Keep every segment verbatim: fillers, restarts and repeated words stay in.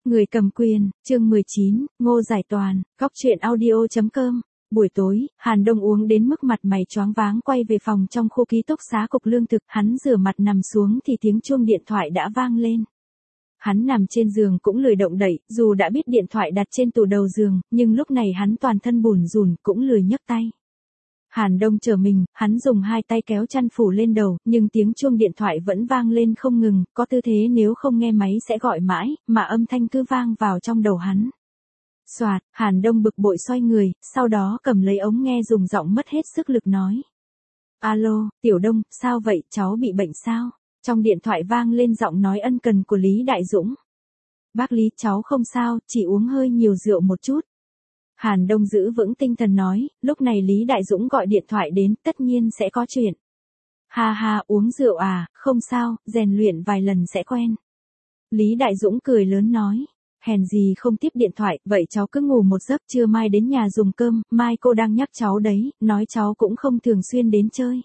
Người cầm quyền, chương mười chín, Ngô Giải Toàn, góc truyện audio chấm com. Buổi tối, Hàn Đông uống đến mức mặt mày choáng váng quay về phòng trong khu ký túc xá cục lương thực, hắn rửa mặt nằm xuống thì tiếng chuông điện thoại đã vang lên. Hắn nằm trên giường cũng lười động đậy, dù đã biết điện thoại đặt trên tủ đầu giường, nhưng lúc này hắn toàn thân bủn rủn cũng lười nhấc tay. Hàn Đông trở mình, hắn dùng hai tay kéo chăn phủ lên đầu, nhưng tiếng chuông điện thoại vẫn vang lên không ngừng, có tư thế nếu không nghe máy sẽ gọi mãi, mà âm thanh cứ vang vào trong đầu hắn. Soạt, Hàn Đông bực bội xoay người, sau đó cầm lấy ống nghe dùng giọng mất hết sức lực nói. Alo, Tiểu Đông, sao vậy, cháu bị bệnh sao? Trong điện thoại vang lên giọng nói ân cần của Lý Đại Dũng. Bác Lý, cháu không sao, chỉ uống hơi nhiều rượu một chút. Hàn Đông giữ vững tinh thần nói, lúc này Lý Đại Dũng gọi điện thoại đến, tất nhiên sẽ có chuyện. Ha ha, uống rượu à, không sao, rèn luyện vài lần sẽ quen. Lý Đại Dũng cười lớn nói, hèn gì không tiếp điện thoại, vậy cháu cứ ngủ một giấc, trưa mai đến nhà dùng cơm, mai cô đang nhắc cháu đấy, nói cháu cũng không thường xuyên đến chơi.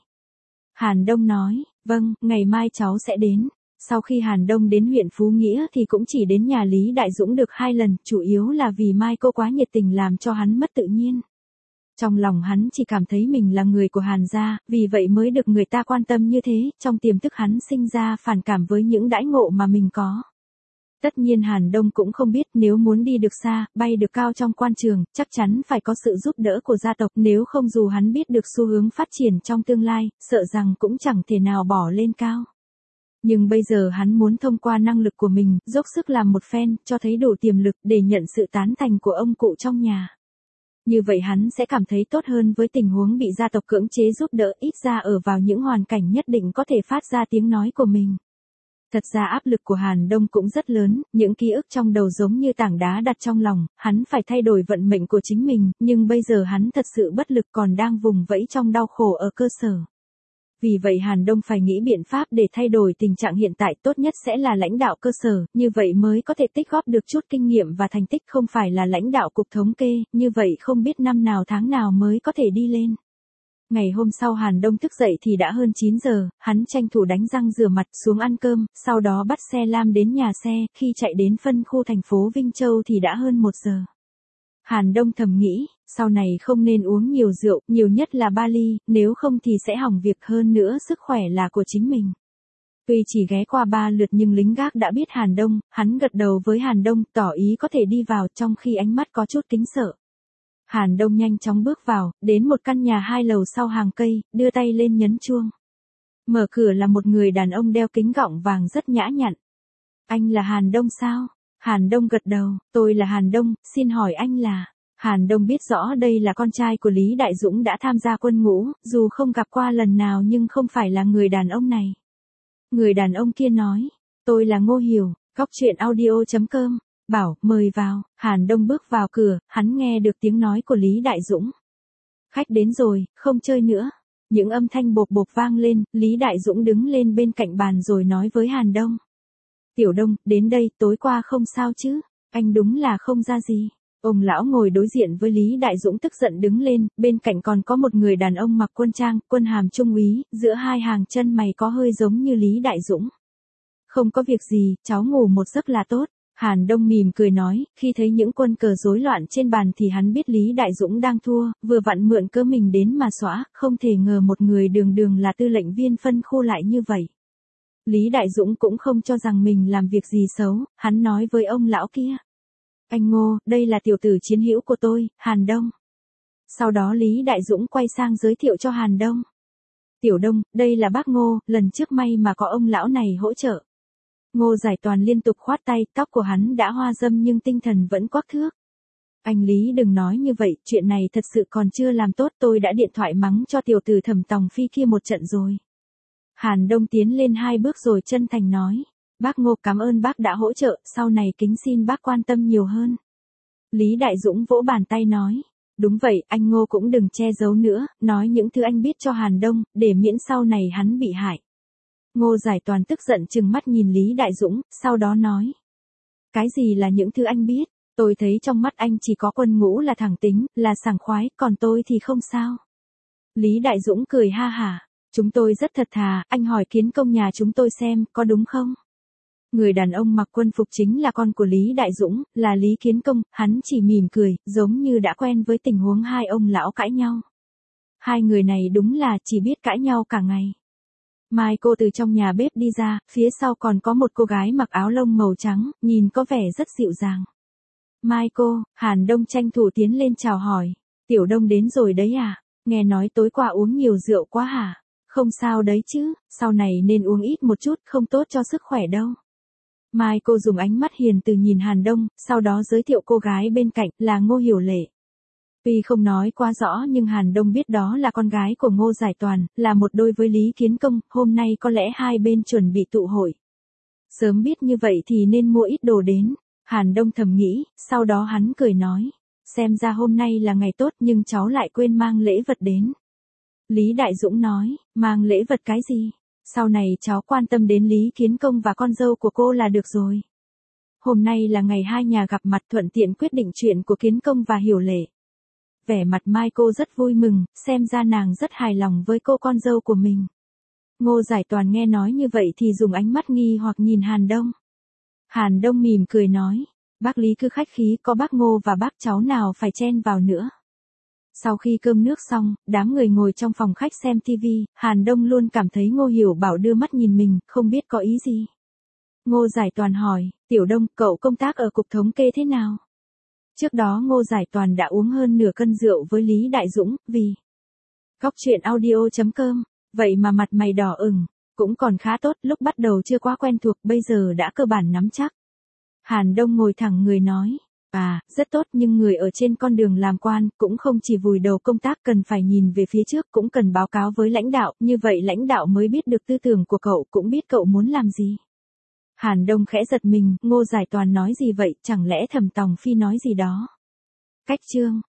Hàn Đông nói, vâng, ngày mai cháu sẽ đến. Sau khi Hàn Đông đến huyện Phú Nghĩa thì cũng chỉ đến nhà Lý Đại Dũng được hai lần, chủ yếu là vì Mai cô quá nhiệt tình làm cho hắn mất tự nhiên. Trong lòng hắn chỉ cảm thấy mình là người của Hàn gia, vì vậy mới được người ta quan tâm như thế, trong tiềm thức hắn sinh ra phản cảm với những đãi ngộ mà mình có. Tất nhiên Hàn Đông cũng không biết nếu muốn đi được xa, bay được cao trong quan trường, chắc chắn phải có sự giúp đỡ của gia tộc, nếu không dù hắn biết được xu hướng phát triển trong tương lai, sợ rằng cũng chẳng thể nào bỏ lên cao. Nhưng bây giờ hắn muốn thông qua năng lực của mình, dốc sức làm một phen, cho thấy đủ tiềm lực để nhận sự tán thành của ông cụ trong nhà. Như vậy hắn sẽ cảm thấy tốt hơn với tình huống bị gia tộc cưỡng chế giúp đỡ, ít ra ở vào những hoàn cảnh nhất định có thể phát ra tiếng nói của mình. Thật ra áp lực của Hàn Đông cũng rất lớn, những ký ức trong đầu giống như tảng đá đặt trong lòng, hắn phải thay đổi vận mệnh của chính mình, nhưng bây giờ hắn thật sự bất lực còn đang vùng vẫy trong đau khổ ở cơ sở. Vì vậy Hàn Đông phải nghĩ biện pháp để thay đổi tình trạng hiện tại, tốt nhất sẽ là lãnh đạo cơ sở, như vậy mới có thể tích góp được chút kinh nghiệm và thành tích, không phải là lãnh đạo cục thống kê, như vậy không biết năm nào tháng nào mới có thể đi lên. Ngày hôm sau Hàn Đông thức dậy thì đã hơn chín giờ, hắn tranh thủ đánh răng rửa mặt xuống ăn cơm, sau đó bắt xe lam đến nhà xe, khi chạy đến phân khu thành phố Vinh Châu thì đã hơn một giờ. Hàn Đông thầm nghĩ, sau này không nên uống nhiều rượu, nhiều nhất là ba ly, nếu không thì sẽ hỏng việc, hơn nữa sức khỏe là của chính mình. Tuy chỉ ghé qua ba lượt nhưng lính gác đã biết Hàn Đông, hắn gật đầu với Hàn Đông, tỏ ý có thể đi vào, trong khi ánh mắt có chút kính sợ. Hàn Đông nhanh chóng bước vào, đến một căn nhà hai lầu sau hàng cây, đưa tay lên nhấn chuông. Mở cửa là một người đàn ông đeo kính gọng vàng rất nhã nhặn. Anh là Hàn Đông sao? Hàn Đông gật đầu, tôi là Hàn Đông, xin hỏi anh là... Hàn Đông biết rõ đây là con trai của Lý Đại Dũng đã tham gia quân ngũ, dù không gặp qua lần nào nhưng không phải là người đàn ông này. Người đàn ông kia nói, tôi là Ngô Hiểu, góc truyện audio chấm com, bảo, mời vào. Hàn Đông bước vào cửa, hắn nghe được tiếng nói của Lý Đại Dũng. Khách đến rồi, không chơi nữa. Những âm thanh bộp bộp vang lên, Lý Đại Dũng đứng lên bên cạnh bàn rồi nói với Hàn Đông. Tiểu Đông, đến đây, tối qua không sao chứ, anh đúng là không ra gì. Ông lão ngồi đối diện với Lý Đại Dũng tức giận đứng lên, bên cạnh còn có một người đàn ông mặc quân trang, quân hàm trung úy, giữa hai hàng chân mày có hơi giống như Lý Đại Dũng. Không có việc gì, cháu ngủ một giấc là tốt. Hàn Đông mỉm cười nói, khi thấy những quân cờ rối loạn trên bàn thì hắn biết Lý Đại Dũng đang thua, vừa vặn mượn cớ mình đến mà xóa, không thể ngờ một người đường đường là tư lệnh viên phân khu lại như vậy. Lý Đại Dũng cũng không cho rằng mình làm việc gì xấu, hắn nói với ông lão kia. Anh Ngô, đây là tiểu tử chiến hữu của tôi, Hàn Đông. Sau đó Lý Đại Dũng quay sang giới thiệu cho Hàn Đông. Tiểu Đông, đây là bác Ngô, lần trước may mà có ông lão này hỗ trợ. Ngô Giải Toàn liên tục khoát tay, tóc của hắn đã hoa râm nhưng tinh thần vẫn quắc thước. Anh Lý đừng nói như vậy, chuyện này thật sự còn chưa làm tốt, tôi đã điện thoại mắng cho tiểu tử Thẩm Tòng Phi kia một trận rồi. Hàn Đông tiến lên hai bước rồi chân thành nói. Bác Ngô cảm ơn bác đã hỗ trợ, sau này kính xin bác quan tâm nhiều hơn. Lý Đại Dũng vỗ bàn tay nói. Đúng vậy, anh Ngô cũng đừng che giấu nữa, nói những thứ anh biết cho Hàn Đông, để miễn sau này hắn bị hại. Ngô Giải Toàn tức giận trừng mắt nhìn Lý Đại Dũng, sau đó nói. Cái gì là những thứ anh biết, tôi thấy trong mắt anh chỉ có quân ngũ là thẳng tính, là sảng khoái, còn tôi thì không sao. Lý Đại Dũng cười ha hả, chúng tôi rất thật thà, anh hỏi kiến công nhà chúng tôi xem, có đúng không? Người đàn ông mặc quân phục chính là con của Lý Đại Dũng, là Lý Kiến Công, hắn chỉ mỉm cười, giống như đã quen với tình huống hai ông lão cãi nhau. Hai người này đúng là chỉ biết cãi nhau cả ngày. Mai cô từ trong nhà bếp đi ra, phía sau còn có một cô gái mặc áo lông màu trắng, nhìn có vẻ rất dịu dàng. Mai cô, Hàn Đông tranh thủ tiến lên chào hỏi. Tiểu Đông đến rồi đấy à? Nghe nói tối qua uống nhiều rượu quá hả? Không sao đấy chứ, sau này nên uống ít một chút, không tốt cho sức khỏe đâu. Mai cô dùng ánh mắt hiền từ nhìn Hàn Đông, sau đó giới thiệu cô gái bên cạnh là Ngô Hiểu Lệ. Tuy không nói quá rõ nhưng Hàn Đông biết đó là con gái của Ngô Giải Toàn, là một đôi với Lý Kiến Công, hôm nay có lẽ hai bên chuẩn bị tụ hội. Sớm biết như vậy thì nên mua ít đồ đến, Hàn Đông thầm nghĩ, sau đó hắn cười nói, xem ra hôm nay là ngày tốt nhưng cháu lại quên mang lễ vật đến. Lý Đại Dũng nói, mang lễ vật cái gì? Sau này cháu quan tâm đến Lý Kiến Công và con dâu của cô là được rồi. Hôm nay là ngày hai nhà gặp mặt thuận tiện quyết định chuyện của Kiến Công và Hiểu Lệ. Vẻ mặt Mai cô rất vui mừng, xem ra nàng rất hài lòng với cô con dâu của mình. Ngô Giải Toàn nghe nói như vậy thì dùng ánh mắt nghi hoặc nhìn Hàn Đông. Hàn Đông mỉm cười nói, bác Lý cứ khách khí, có bác Ngô và bác cháu nào phải chen vào nữa. Sau khi cơm nước xong, đám người ngồi trong phòng khách xem tivi, Hàn Đông luôn cảm thấy Ngô Hiểu Bảo đưa mắt nhìn mình, không biết có ý gì. Ngô Giải Toàn hỏi, Tiểu Đông, cậu công tác ở cục thống kê thế nào? Trước đó Ngô Giải Toàn đã uống hơn nửa cân rượu với Lý Đại Dũng, vì Góc truyện audio chấm com, vậy mà mặt mày đỏ ửng, cũng còn khá tốt, lúc bắt đầu chưa quá quen thuộc, bây giờ đã cơ bản nắm chắc. Hàn Đông ngồi thẳng người nói, à, rất tốt nhưng người ở trên con đường làm quan, cũng không chỉ vùi đầu công tác, cần phải nhìn về phía trước, cũng cần báo cáo với lãnh đạo, như vậy lãnh đạo mới biết được tư tưởng của cậu, cũng biết cậu muốn làm gì. Hàn Đông khẽ giật mình, Ngô Giải Toàn nói gì vậy, chẳng lẽ Thẩm Tòng Phi nói gì đó? Cách chương